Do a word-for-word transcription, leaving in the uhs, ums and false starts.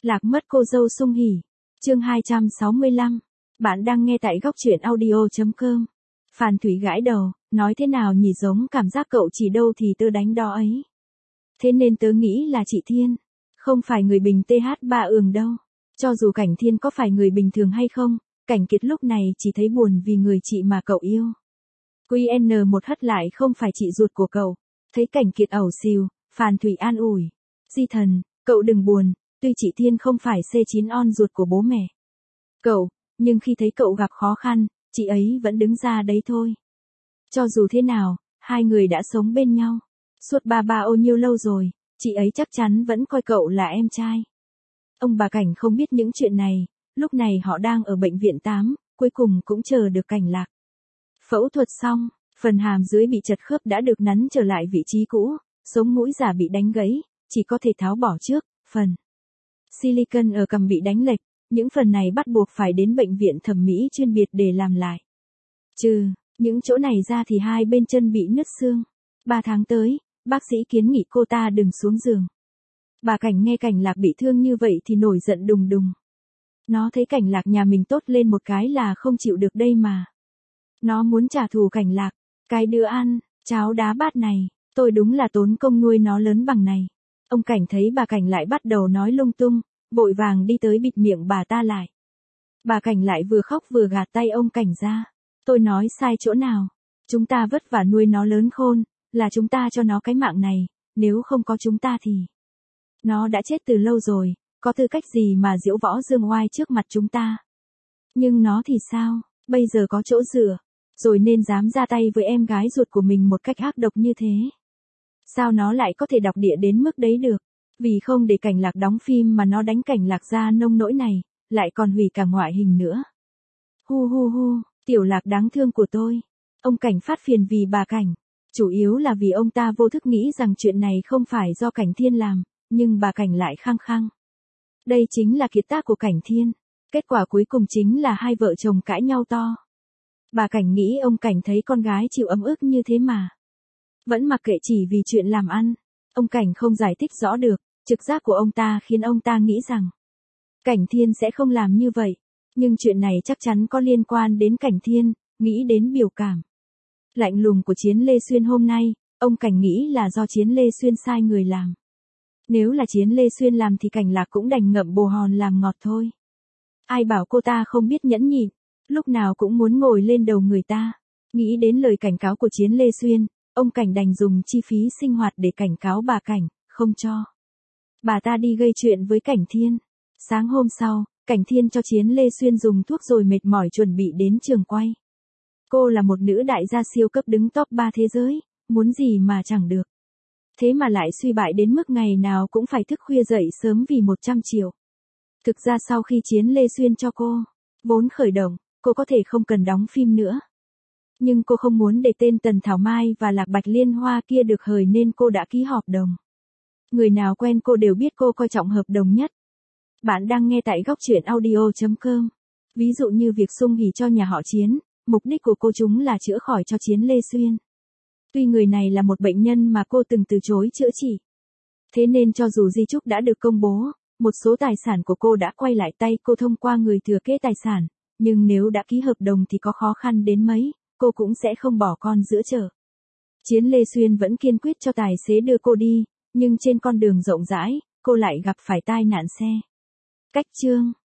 Lạc mất cô dâu Sung Hỉ. Chương hai trăm sáu mươi lăm. Bạn đang nghe tại góc truyện audio chấm com. Phan Thủy gãi đầu, nói thế nào nhỉ, giống cảm giác cậu chỉ đâu thì tớ đánh đó ấy. Thế nên tớ nghĩ là chị Thiên, không phải người bình tê hát ba ường đâu. Cho dù Cảnh Thiên có phải người bình thường hay không, Cảnh Kiệt lúc này chỉ thấy buồn vì người chị mà cậu yêu. quy en một hất lại không phải chị ruột của cậu. Thấy Cảnh Kiệt ẩu xìu, Phan Thủy an ủi. Di Thần, cậu đừng buồn, tuy chị Thiên không phải xê chín on ruột của bố mẹ cậu, nhưng khi thấy cậu gặp khó khăn, chị ấy vẫn đứng ra đấy thôi. Cho dù thế nào, hai người đã sống bên nhau suốt ba ba ô nhiêu lâu rồi, chị ấy chắc chắn vẫn coi cậu là em trai. Ông bà Cảnh không biết những chuyện này, lúc này họ đang ở bệnh viện tám, cuối cùng cũng chờ được Cảnh Lạc. Phẫu thuật xong, phần hàm dưới bị chật khớp đã được nắn trở lại vị trí cũ, sống mũi giả bị đánh gãy, chỉ có thể tháo bỏ trước, phần silicon ở cằm bị đánh lệch, những phần này bắt buộc phải đến bệnh viện thẩm mỹ chuyên biệt để làm lại. Trừ những chỗ này ra thì hai bên chân bị nứt xương. Ba tháng tới, bác sĩ kiến nghị cô ta đừng xuống giường. Bà Cảnh nghe Cảnh Lạc bị thương như vậy thì nổi giận đùng đùng. Nó thấy Cảnh Lạc nhà mình tốt lên một cái là không chịu được đây mà. Nó muốn trả thù Cảnh Lạc, cái đứa ăn cháo đá bát này, tôi đúng là tốn công nuôi nó lớn bằng này. Ông Cảnh thấy bà Cảnh lại bắt đầu nói lung tung, vội vàng đi tới bịt miệng bà ta lại. Bà Cảnh lại vừa khóc vừa gạt tay ông Cảnh ra. Tôi nói sai chỗ nào? Chúng ta vất vả nuôi nó lớn khôn, là chúng ta cho nó cái mạng này, nếu không có chúng ta thì nó đã chết từ lâu rồi, có tư cách gì mà diễu võ dương oai trước mặt chúng ta? Nhưng nó thì sao, bây giờ có chỗ dựa, rồi nên dám ra tay với em gái ruột của mình một cách ác độc như thế. Sao nó lại có thể đọc địa đến mức đấy được? Vì không để Cảnh Lạc đóng phim mà nó đánh Cảnh Lạc ra nông nỗi này, lại còn hủy cả ngoại hình nữa. Hu hu hu, Tiểu Lạc đáng thương của tôi. Ông Cảnh phát phiền vì bà Cảnh. Chủ yếu là vì ông ta vô thức nghĩ rằng chuyện này không phải do Cảnh Thiên làm, nhưng bà Cảnh lại khăng khăng. Đây chính là kiệt tác của Cảnh Thiên. Kết quả cuối cùng chính là hai vợ chồng cãi nhau to. Bà Cảnh nghĩ ông Cảnh thấy con gái chịu ấm ức như thế mà vẫn mặc kệ chỉ vì chuyện làm ăn. Ông Cảnh không giải thích rõ được, trực giác của ông ta khiến ông ta nghĩ rằng Cảnh Thiên sẽ không làm như vậy. Nhưng chuyện này chắc chắn có liên quan đến Cảnh Thiên, nghĩ đến biểu cảm lạnh lùng của Chiến Lê Xuyên hôm nay, ông Cảnh nghĩ là do Chiến Lê Xuyên sai người làm. Nếu là Chiến Lê Xuyên làm thì Cảnh Lạc cũng đành ngậm bồ hòn làm ngọt thôi. Ai bảo cô ta không biết nhẫn nhịn, lúc nào cũng muốn ngồi lên đầu người ta. Nghĩ đến lời cảnh cáo của Chiến Lê Xuyên, ông Cảnh đành dùng chi phí sinh hoạt để cảnh cáo bà Cảnh, không cho bà ta đi gây chuyện với Cảnh Thiên. Sáng hôm sau, Cảnh Thiên cho Chiến Lê Xuyên dùng thuốc rồi mệt mỏi chuẩn bị đến trường quay. Cô là một nữ đại gia siêu cấp đứng top ba thế giới, muốn gì mà chẳng được. Thế mà lại suy bại đến mức ngày nào cũng phải thức khuya dậy sớm vì một trăm triệu. Thực ra sau khi Chiến Lê Xuyên cho cô vốn khởi động, cô có thể không cần đóng phim nữa. Nhưng cô không muốn để tên Tần Thảo Mai và Lạc Bạch Liên Hoa kia được hời nên cô đã ký hợp đồng. Người nào quen cô đều biết cô coi trọng hợp đồng nhất. Bạn đang nghe tại góc truyện audio chấm com. Ví dụ như việc Sung Hỉ cho nhà họ Chiến, mục đích của cô chúng là chữa khỏi cho Chiến Lê Xuyên. Tuy người này là một bệnh nhân mà cô từng từ chối chữa trị. Thế nên cho dù di chúc đã được công bố, một số tài sản của cô đã quay lại tay cô thông qua người thừa kế tài sản, nhưng nếu đã ký hợp đồng thì có khó khăn đến mấy, cô cũng sẽ không bỏ con giữa chợ. Chiến Lê Xuyên vẫn kiên quyết cho tài xế đưa cô đi, nhưng trên con đường rộng rãi, cô lại gặp phải tai nạn xe. Cách chương